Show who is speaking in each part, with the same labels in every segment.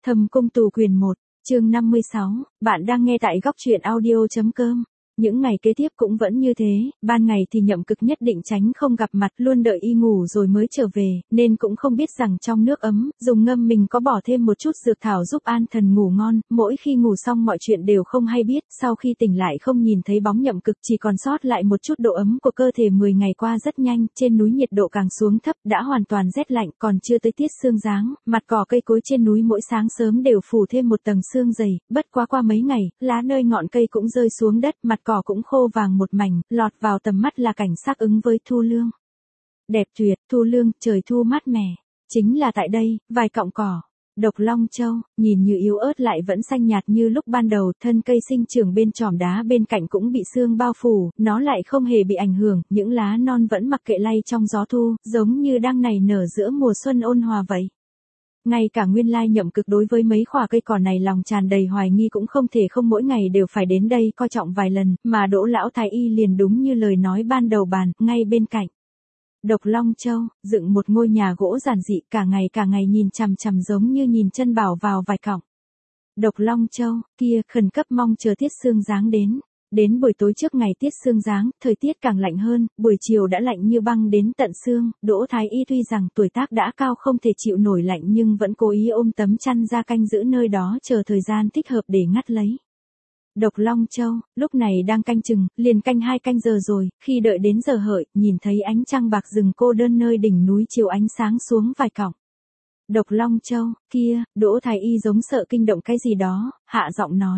Speaker 1: Thâm cung tù quyền 1, chương 56, bạn đang nghe tại góc truyện audio.com. Những ngày kế tiếp cũng vẫn như thế, ban ngày thì Nhậm Cực nhất định tránh không gặp mặt, luôn đợi y ngủ rồi mới trở về, nên cũng không biết rằng trong nước ấm, dùng ngâm mình có bỏ thêm một chút dược thảo giúp an thần ngủ ngon, mỗi khi ngủ xong mọi chuyện đều không hay biết, sau khi tỉnh lại không nhìn thấy bóng Nhậm Cực, chỉ còn sót lại một chút độ ấm của cơ thể. 10 ngày qua rất nhanh, trên núi nhiệt độ càng xuống thấp, đã hoàn toàn rét lạnh, còn chưa tới tiết sương giáng, mặt cỏ cây cối trên núi mỗi sáng sớm đều phủ thêm một tầng sương dày, bất quá qua mấy ngày, lá nơi ngọn cây cũng rơi xuống đất, mặt cỏ cũng khô vàng một mảnh, lọt vào tầm mắt là cảnh sắc ứng với thu lương. Đẹp tuyệt, thu lương, trời thu mát mẻ. Chính là tại đây, vài cọng cỏ. Độc Long Châu, nhìn như yếu ớt lại vẫn xanh nhạt như lúc ban đầu, thân cây sinh trưởng bên tròm đá bên cạnh cũng bị sương bao phủ, nó lại không hề bị ảnh hưởng, những lá non vẫn mặc kệ lay trong gió thu, giống như đang nảy nở giữa mùa xuân ôn hòa vậy. Ngay cả nguyên lai Nhậm Cực đối với mấy khỏa cây cỏ này lòng tràn đầy hoài nghi cũng không thể không mỗi ngày đều phải đến đây coi trọng vài lần, mà Đỗ lão thái y liền đúng như lời nói ban đầu bàn, ngay bên cạnh. Độc Long Châu, dựng một ngôi nhà gỗ giản dị, cả ngày nhìn chằm chằm giống như nhìn chân bảo vào vài cọng. Độc Long Châu, kia, khẩn cấp mong chờ tiết sương giáng đến. Đến buổi tối trước ngày tiết sương giáng, thời tiết càng lạnh hơn, buổi chiều đã lạnh như băng đến tận xương, Đỗ thái y tuy rằng tuổi tác đã cao không thể chịu nổi lạnh nhưng vẫn cố ý ôm tấm chăn ra canh giữ nơi đó chờ thời gian thích hợp để ngắt lấy. Độc Long Châu, lúc này đang canh chừng, liền canh 2 canh giờ rồi, khi đợi đến giờ hợi, nhìn thấy ánh trăng bạc rừng cô đơn nơi đỉnh núi chiếu ánh sáng xuống vài cọng. Độc Long Châu, kia, Đỗ thái y giống sợ kinh động cái gì đó, hạ giọng nói.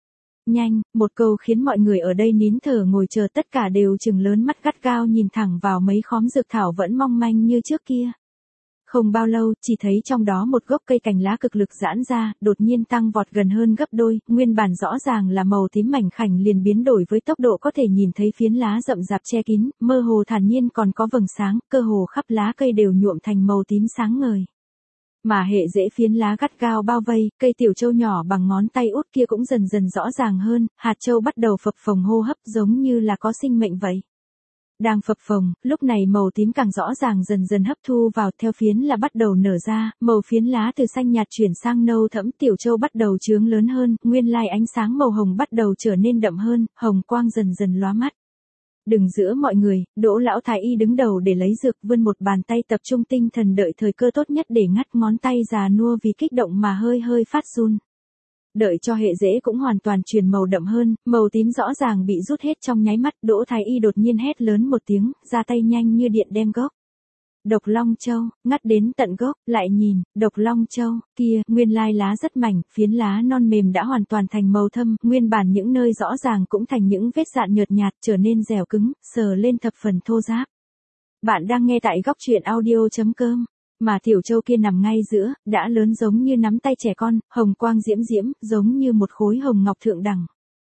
Speaker 1: Nhanh, một câu khiến mọi người ở đây nín thở ngồi chờ, tất cả đều trừng lớn mắt gắt gao nhìn thẳng vào mấy khóm dược thảo vẫn mong manh như trước kia. Không bao lâu, chỉ thấy trong đó một gốc cây cành lá cực lực giãn ra, đột nhiên tăng vọt gần hơn gấp đôi, nguyên bản rõ ràng là màu tím mảnh khảnh liền biến đổi với tốc độ có thể nhìn thấy, phiến lá rậm rạp che kín, mơ hồ thản nhiên còn có vầng sáng, cơ hồ khắp lá cây đều nhuộm thành màu tím sáng ngời. Mà hệ rễ phiến lá gắt gao bao vây, cây tiểu châu nhỏ bằng ngón tay út kia cũng dần dần rõ ràng hơn, hạt châu bắt đầu phập phồng hô hấp giống như là có sinh mệnh vậy. Đang phập phồng, lúc này màu tím càng rõ ràng dần dần hấp thu vào, theo phiến là bắt đầu nở ra, màu phiến lá từ xanh nhạt chuyển sang nâu thẫm, tiểu châu bắt đầu chướng lớn hơn, nguyên lai ánh sáng màu hồng bắt đầu trở nên đậm hơn, hồng quang dần dần lóa mắt. Đừng giữa mọi người, Đỗ lão thái y đứng đầu để lấy dược, vươn một bàn tay tập trung tinh thần đợi thời cơ tốt nhất để ngắt, ngón tay già nua vì kích động mà hơi phát run. Đợi cho hệ rễ cũng hoàn toàn chuyển màu đậm hơn, màu tím rõ ràng bị rút hết trong nháy mắt, Đỗ thái y đột nhiên hét lớn một tiếng, ra tay nhanh như điện đem gốc Độc Long Châu, ngắt đến tận gốc, lại nhìn, Độc Long Châu, kia, nguyên lai lá rất mảnh, phiến lá non mềm đã hoàn toàn thành màu thâm, nguyên bản những nơi rõ ràng cũng thành những vết dạn nhợt nhạt, trở nên dẻo cứng, sờ lên thập phần thô ráp. Bạn đang nghe tại góc truyện audio.com, mà tiểu châu kia nằm ngay giữa, đã lớn giống như nắm tay trẻ con, hồng quang diễm diễm, giống như một khối hồng ngọc thượng đẳng.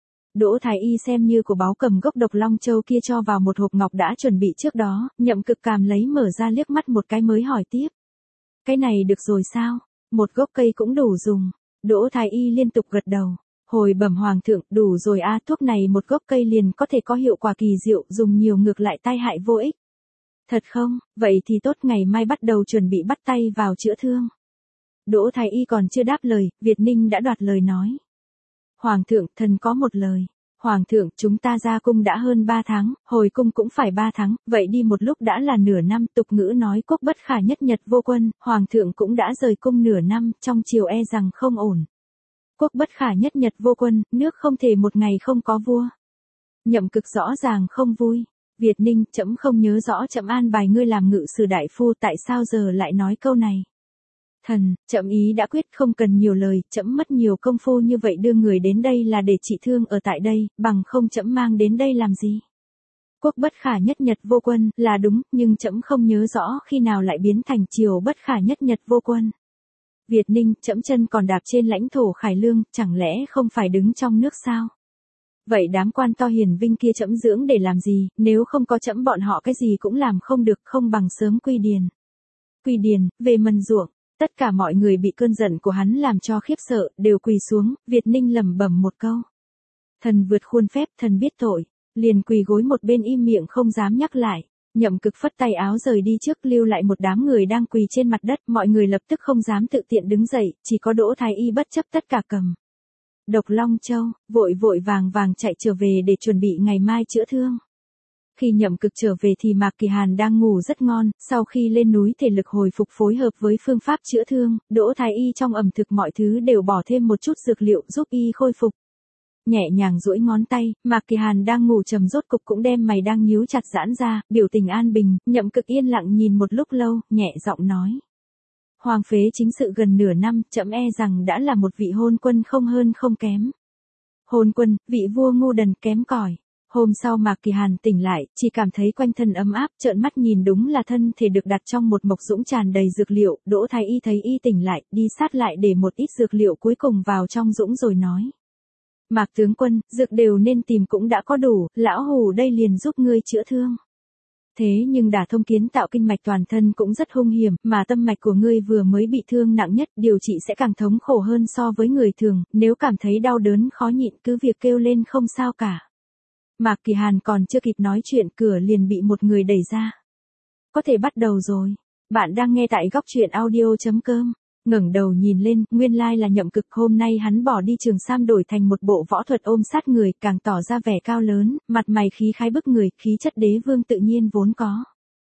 Speaker 1: Đỗ thái y xem như của báu, cầm gốc Độc Long Châu kia cho vào một hộp ngọc đã chuẩn bị trước đó, Nhậm Cực cảm lấy mở ra liếc mắt một cái mới hỏi tiếp. Cái này được rồi sao? Một gốc cây cũng đủ dùng. Đỗ thái y liên tục gật đầu. Hồi bẩm hoàng thượng, đủ rồi a, thuốc này một gốc cây liền có thể có hiệu quả kỳ diệu, dùng nhiều ngược lại tai hại vô ích. Thật không? Vậy thì tốt, ngày mai bắt đầu chuẩn bị bắt tay vào chữa thương. Đỗ thái y còn chưa đáp lời, Việt Ninh đã đoạt lời nói. Hoàng thượng, thần có một lời. Hoàng thượng, chúng ta ra cung đã hơn 3 tháng, hồi cung cũng phải 3 tháng, vậy đi một lúc đã là nửa năm, tục ngữ nói quốc bất khả nhất nhật vô quân, hoàng thượng cũng đã rời cung nửa năm, trong triều e rằng không ổn. Quốc bất khả nhất nhật vô quân, nước không thể một ngày không có vua. Nhậm Cực rõ ràng không vui. Việt Ninh, trẫm không nhớ rõ trẫm an bài ngươi làm ngự sử đại phu, tại sao giờ lại nói câu này? Thần, trẫm ý đã quyết, không cần nhiều lời, trẫm mất nhiều công phu như vậy đưa người đến đây là để trị thương ở tại đây, bằng không trẫm mang đến đây làm gì? Quốc bất khả nhất nhật vô quân, là đúng, nhưng trẫm không nhớ rõ khi nào lại biến thành triều bất khả nhất nhật vô quân. Việt Ninh, trẫm chân còn đạp trên lãnh thổ Khải Lương, chẳng lẽ không phải đứng trong nước sao? Vậy đám quan to hiền vinh kia trẫm dưỡng để làm gì, nếu không có trẫm bọn họ cái gì cũng làm không được, không bằng sớm quy điền. Quy điền, về mần ruộng. Tất cả mọi người bị cơn giận của hắn làm cho khiếp sợ, đều quỳ xuống, Việt Ninh lẩm bẩm một câu. Thần vượt khuôn phép, thần biết tội, liền quỳ gối một bên im miệng không dám nhắc lại. Nhậm Cực phất tay áo rời đi trước, lưu lại một đám người đang quỳ trên mặt đất, mọi người lập tức không dám tự tiện đứng dậy, chỉ có Đỗ Thái Y bất chấp tất cả cầm độc Long Châu, vội vội vàng vàng chạy trở về để chuẩn bị ngày mai chữa thương. Khi Nhậm Cực trở về thì Mạc Kỳ Hàn đang ngủ rất ngon, sau khi lên núi thể lực hồi phục phối hợp với phương pháp chữa thương, Đỗ Thái Y trong ẩm thực mọi thứ đều bỏ thêm một chút dược liệu giúp y khôi phục. Nhẹ nhàng duỗi ngón tay, Mạc Kỳ Hàn đang ngủ trầm rốt cục cũng đem mày đang nhíu chặt giãn ra, biểu tình an bình. Nhậm Cực yên lặng nhìn một lúc lâu, nhẹ giọng nói. Hoàng phế chính sự gần nửa năm, trẫm e rằng đã là một vị hôn quân không hơn không kém. Hôn quân, vị vua ngu đần kém cỏi. Hôm sau Mạc Kỳ Hàn tỉnh lại, chỉ cảm thấy quanh thân ấm áp, trợn mắt nhìn đúng là thân thể được đặt trong một mộc dũng tràn đầy dược liệu. Đỗ Thái Y thấy y tỉnh lại, đi sát lại để một ít dược liệu cuối cùng vào trong dũng rồi nói. Mạc tướng quân, dược đều nên tìm cũng đã có đủ, lão hủ đây liền giúp ngươi chữa thương. Thế nhưng đả thông kiến tạo kinh mạch toàn thân cũng rất hung hiểm, mà tâm mạch của ngươi vừa mới bị thương nặng nhất, điều trị sẽ càng thống khổ hơn so với người thường, nếu cảm thấy đau đớn khó nhịn cứ việc kêu lên không sao cả. Mạc Kỳ Hàn còn chưa kịp nói chuyện, cửa liền bị một người đẩy ra. Có thể bắt đầu rồi. Bạn đang nghe tại góc truyện audio.com. Ngẩng đầu nhìn lên, nguyên lai là Nhậm Cực. Hôm nay hắn bỏ đi trường sam đổi thành một bộ võ thuật ôm sát người, càng tỏ ra vẻ cao lớn, mặt mày khí khái bức người, khí chất đế vương tự nhiên vốn có.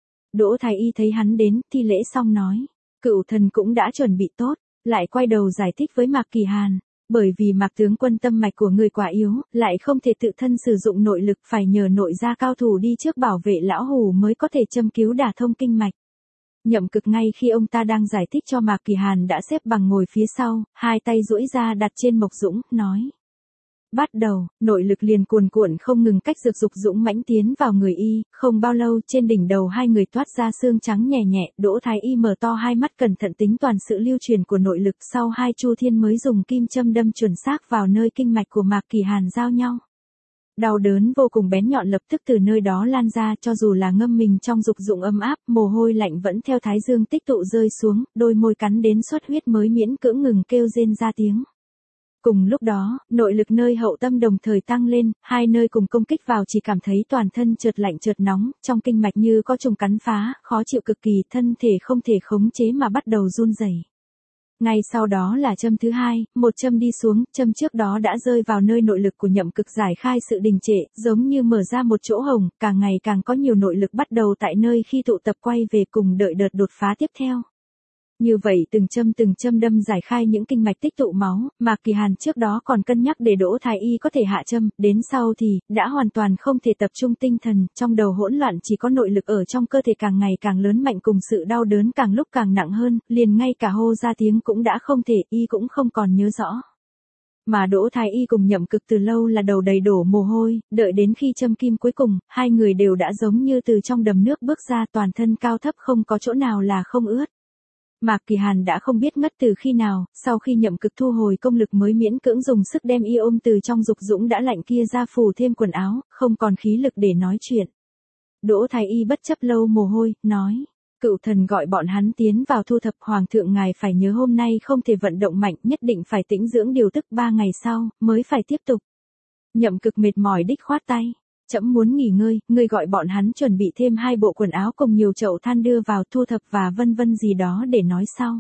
Speaker 1: Đỗ Thái Y thấy hắn đến, thi lễ xong nói, cựu thần cũng đã chuẩn bị tốt, lại quay đầu giải thích với Mạc Kỳ Hàn, bởi vì Mạc tướng quân tâm mạch của người quá yếu, lại không thể tự thân sử dụng nội lực, phải nhờ nội gia cao thủ đi trước bảo vệ lão hủ mới có thể châm cứu đả thông kinh mạch. Nhậm Cực ngay khi ông ta đang giải thích cho Mạc Kỳ Hàn đã xếp bằng ngồi phía sau, hai tay duỗi ra đặt trên mộc dũng, nói. Bắt đầu, nội lực liền cuồn cuộn không ngừng cách dược dục dũng mãnh tiến vào người y, không bao lâu trên đỉnh đầu hai người toát ra xương trắng nhẹ nhẹ, Đỗ Thái Y mở to hai mắt cẩn thận tính toàn sự lưu truyền của nội lực, sau hai chu thiên mới dùng kim châm đâm chuẩn xác vào nơi kinh mạch của Mạc Kỳ Hàn giao nhau. Đau đớn vô cùng bén nhọn lập tức từ nơi đó lan ra, cho dù là ngâm mình trong dục dụng ấm áp, mồ hôi lạnh vẫn theo thái dương tích tụ rơi xuống, đôi môi cắn đến xuất huyết mới miễn cưỡng ngừng kêu rên ra tiếng. Cùng lúc đó, nội lực nơi hậu tâm đồng thời tăng lên, hai nơi cùng công kích vào chỉ cảm thấy toàn thân chợt lạnh chợt nóng, trong kinh mạch như có trùng cắn phá, khó chịu cực kỳ, thân thể không thể khống chế mà bắt đầu run rẩy. Ngay sau đó là châm thứ hai, một châm đi xuống, châm trước đó đã rơi vào nơi nội lực của Nhậm Cực giải khai sự đình trệ, giống như mở ra một chỗ hổng, càng ngày càng có nhiều nội lực bắt đầu tại nơi khi tụ tập quay về cùng đợi đợt đột phá tiếp theo. Như vậy từng châm đâm giải khai những kinh mạch tích tụ máu, Mạc Kỳ Hàn trước đó còn cân nhắc để Đỗ Thái Y có thể hạ châm, đến sau thì, đã hoàn toàn không thể tập trung tinh thần, trong đầu hỗn loạn chỉ có nội lực ở trong cơ thể càng ngày càng lớn mạnh cùng sự đau đớn càng lúc càng nặng hơn, liền ngay cả hô ra tiếng cũng đã không thể, y cũng không còn nhớ rõ. Mà Đỗ Thái Y cùng Nhậm Cực từ lâu là đầu đầy đổ mồ hôi, đợi đến khi châm kim cuối cùng, hai người đều đã giống như từ trong đầm nước bước ra, toàn thân cao thấp không có chỗ nào là không ướt. Mạc Kỳ Hàn đã không biết ngất từ khi nào, sau khi Nhậm Cực thu hồi công lực mới miễn cưỡng dùng sức đem y ôm từ trong dục dũng đã lạnh kia ra phủ thêm quần áo, không còn khí lực để nói chuyện. Đỗ Thái Y bất chấp lâu mồ hôi, nói, cựu thần gọi bọn hắn tiến vào thu thập, hoàng thượng ngài phải nhớ hôm nay không thể vận động mạnh, nhất định phải tĩnh dưỡng điều tức 3 ngày sau, mới phải tiếp tục. Nhậm Cực mệt mỏi đích khoát tay. Trẫm muốn nghỉ ngơi, ngươi gọi bọn hắn chuẩn bị thêm 2 bộ quần áo cùng nhiều chậu than đưa vào thu thập và vân vân gì đó để nói sau.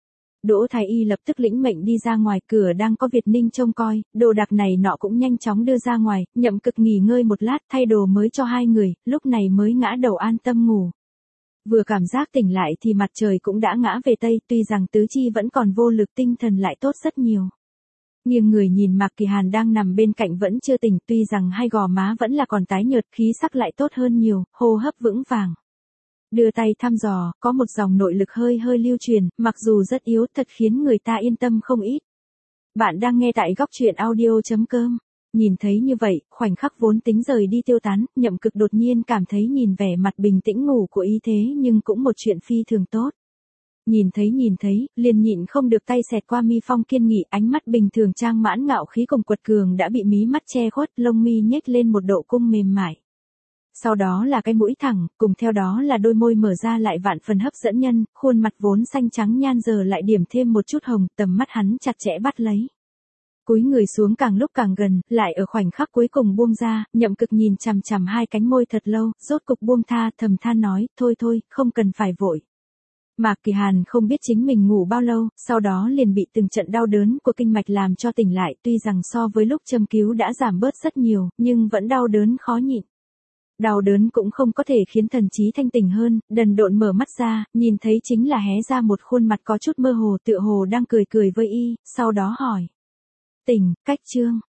Speaker 1: Đỗ Thái Y lập tức lĩnh mệnh đi ra ngoài, cửa đang có Việt Ninh trông coi, đồ đạc này nọ cũng nhanh chóng đưa ra ngoài, Nhậm Cực nghỉ ngơi một lát, thay đồ mới cho hai người, lúc này mới ngã đầu an tâm ngủ. Vừa cảm giác tỉnh lại thì mặt trời cũng đã ngã về tây, tuy rằng tứ chi vẫn còn vô lực, tinh thần lại tốt rất nhiều. Nhưng người nhìn Mạc Kỳ Hàn đang nằm bên cạnh vẫn chưa tỉnh, tuy rằng hai gò má vẫn là còn tái nhợt, khí sắc lại tốt hơn nhiều, hô hấp vững vàng. Đưa tay thăm dò, có một dòng nội lực hơi hơi lưu truyền, mặc dù rất yếu, thật khiến người ta yên tâm không ít. Bạn đang nghe tại góc truyện audio.com. Nhìn thấy như vậy, khoảnh khắc vốn tính rời đi tiêu tán, Nhậm Cực đột nhiên cảm thấy nhìn vẻ mặt bình tĩnh ngủ của y thế nhưng cũng một chuyện phi thường tốt. Nhìn thấy, liền nhịn không được tay xẹt qua mi phong kiên nghị, ánh mắt bình thường trang mãn ngạo khí cùng quật cường đã bị mí mắt che khuất, lông mi nhếch lên một độ cung mềm mại. Sau đó là cái mũi thẳng, cùng theo đó là đôi môi mở ra lại vạn phần hấp dẫn nhân, khuôn mặt vốn xanh trắng nhan giờ lại điểm thêm một chút hồng, tầm mắt hắn chặt chẽ bắt lấy. Cúi người xuống càng lúc càng gần, lại ở khoảnh khắc cuối cùng buông ra, Nhậm Cực nhìn chằm chằm hai cánh môi thật lâu, rốt cục buông tha, thầm than nói, thôi thôi, không cần phải vội. Mạc Kỳ Hàn không biết chính mình ngủ bao lâu, sau đó liền bị từng trận đau đớn của kinh mạch làm cho tỉnh lại, tuy rằng so với lúc châm cứu đã giảm bớt rất nhiều, nhưng vẫn đau đớn khó nhịn. Đau đớn cũng không có thể khiến thần trí thanh tỉnh hơn, đần độn mở mắt ra, nhìn thấy chính là hé ra một khuôn mặt có chút mơ hồ, tựa hồ đang cười cười với y, sau đó hỏi. Tỉnh, Cách Trương,